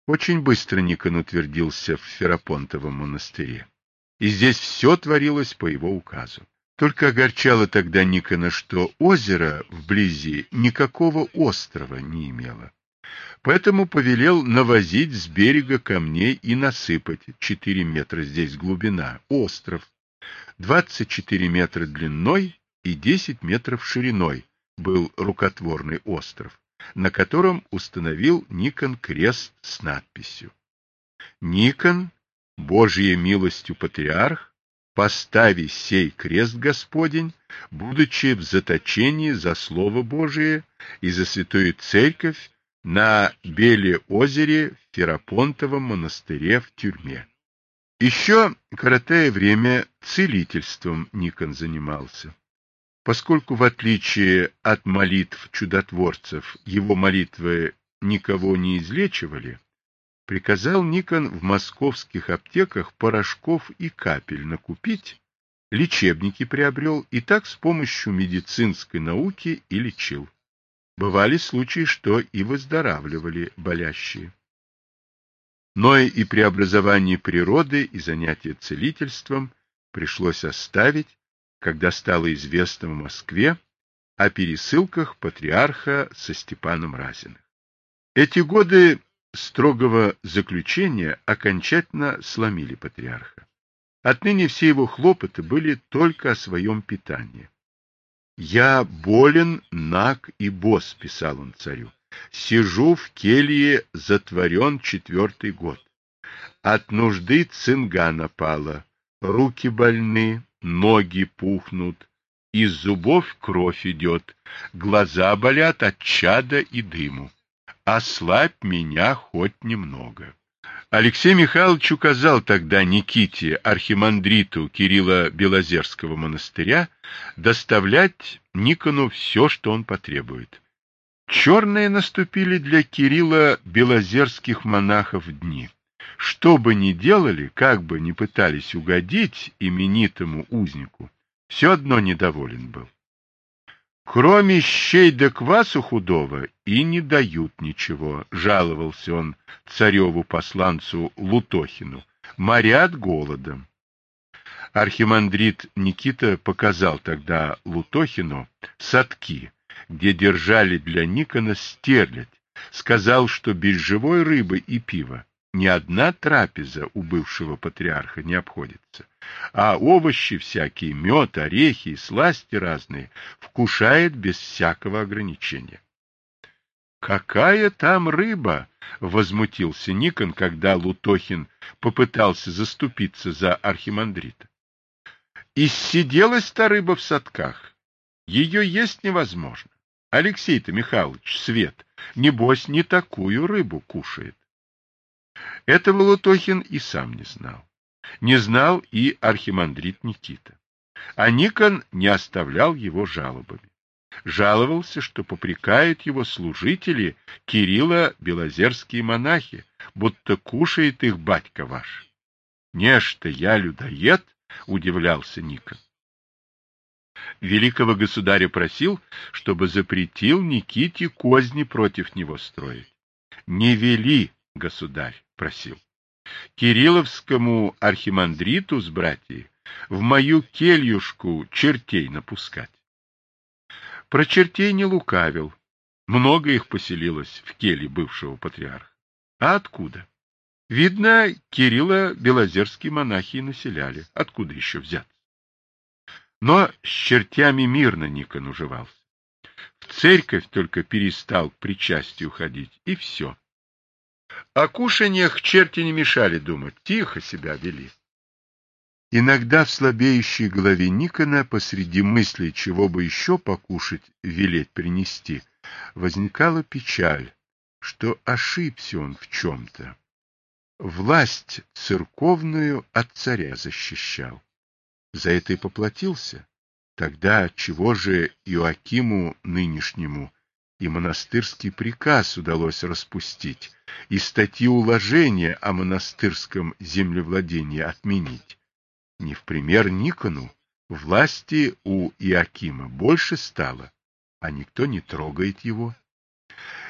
Очень быстро Никон утвердился в Ферапонтовом монастыре, и здесь все творилось по его указу. Только огорчало тогда Никона, что озеро вблизи никакого острова не имело. Поэтому повелел навозить с берега камней и насыпать 4 метра здесь глубина, остров, 24 метра длиной и 10 метров шириной был рукотворный остров, на котором установил Никон крест с надписью: «Никон, Божьей милостью патриарх, постави сей крест Господень, будучи в заточении за Слово Божие и за Святую Церковь на Беле-озере в Ферапонтовом монастыре в тюрьме». Еще коротая время целительством Никон занимался. Поскольку, в отличие от молитв чудотворцев, его молитвы никого не излечивали, приказал Никон в московских аптеках порошков и капель накупить, лечебники приобрел и так с помощью медицинской науки и лечил. Бывали случаи, что и выздоравливали болящие. Но и преобразование природы и занятия целительством пришлось оставить, когда стало известно в Москве о пересылках патриарха со Степаном Разиным. Эти годы строгого заключения окончательно сломили патриарха. Отныне все его хлопоты были только о своем питании. «Я болен, наг и бос», — писал он царю. «Сижу в келье, затворен 4-й год. От нужды цинга напала, руки больны, ноги пухнут, из зубов кровь идет, глаза болят от чада и дыму. Ослабь меня хоть немного». Алексей Михайлович указал тогда Никите, архимандриту Кирилла Белозерского монастыря, доставлять Никону все, что он потребует. Черные наступили для Кирилла белозерских монахов дни. Что бы ни делали, как бы ни пытались угодить именитому узнику, все одно недоволен был. «Кроме щей да квасу худого и не дают ничего», — жаловался он цареву посланцу Лутохину, — «морят голодом». Архимандрит Никита показал тогда Лутохину садки, где держали для Никона стерлядь, сказал, что без живой рыбы и пива ни одна трапеза у бывшего патриарха не обходится, а овощи всякие, мед, орехи и сласти разные вкушает без всякого ограничения. «Какая там рыба!» — возмутился Никон, когда Лутохин попытался заступиться за архимандрита. «Иссиделась та рыба в садках. Ее есть невозможно. Алексей-то Михайлович, свет, небось, не такую рыбу кушает». Этого Лутохин и сам не знал. Не знал и архимандрит Никита. А Никон не оставлял его жалобами. Жаловался, что попрекают его служители Кирилла белозерские монахи, будто кушает их батька ваш. «Не-что я людоед?» — удивлялся Никон. Великого государя просил, чтобы запретил Никите козни против него строить. «Не вели, государь», — просил, «Кирилловскому архимандриту с братьей в мою кельюшку чертей напускать». Про чертей не лукавил. Много их поселилось в келье бывшего патриарха. А откуда? Видно, Кирилла белозерские монахи населяли. Откуда еще взяться? Но с чертями мирно Никон уживался. В церковь только перестал к причастию ходить, и все. О кушаньях черти не мешали думать, тихо себя вели. Иногда в слабеющей голове Никона посреди мыслей, чего бы еще покушать, велеть принести, возникала печаль, что ошибся он в чем-то. Власть церковную от царя защищал. За это и поплатился. Тогда чего же Иоакиму нынешнему и монастырский приказ удалось распустить, и статьи уложения о монастырском землевладении отменить? Не в пример Никону, власти у Иоакима больше стало, а никто не трогает его.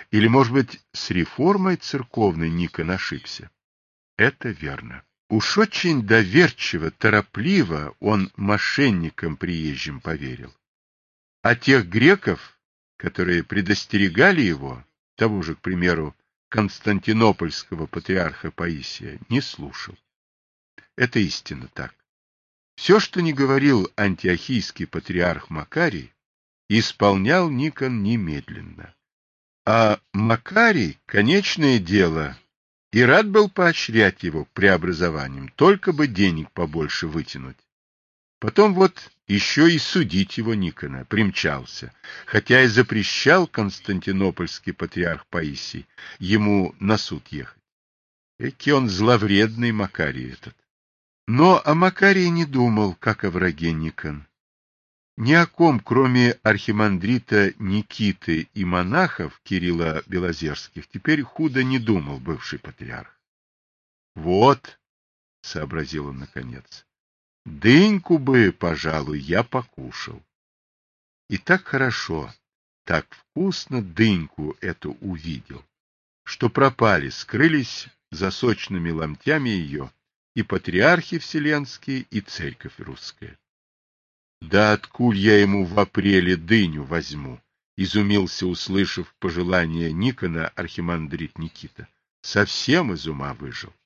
Или, может быть, с реформой церковной Никон ошибся? Это верно. Уж очень доверчиво, торопливо он мошенникам приезжим поверил. А тех греков, которые предостерегали его, того же, к примеру, константинопольского патриарха Паисия, не слушал. Это истинно так. Все, что не говорил антиохийский патриарх Макарий, исполнял Никон немедленно. А Макарий, конечное дело, и рад был поощрять его преобразованием, только бы денег побольше вытянуть. Потом вот еще и судить его Никона примчался, хотя и запрещал константинопольский патриарх Паисий ему на суд ехать. Эки он зловредный Макарий этот. Но о Макарии не думал, как о враге Никон. Ни о ком, кроме архимандрита Никиты и монахов Кирилла Белозерских, теперь худо не думал бывший патриарх. Вот, — сообразил он наконец, — дыньку бы, пожалуй, я покушал. И так хорошо, так вкусно дыньку эту увидел, что пропали, скрылись за сочными ломтями ее и патриархи вселенские, и церковь русская. Да откуль я ему в апреле дыню возьму? Изумился, услышав пожелание Никона архимандрит Никита. Совсем из ума выжил.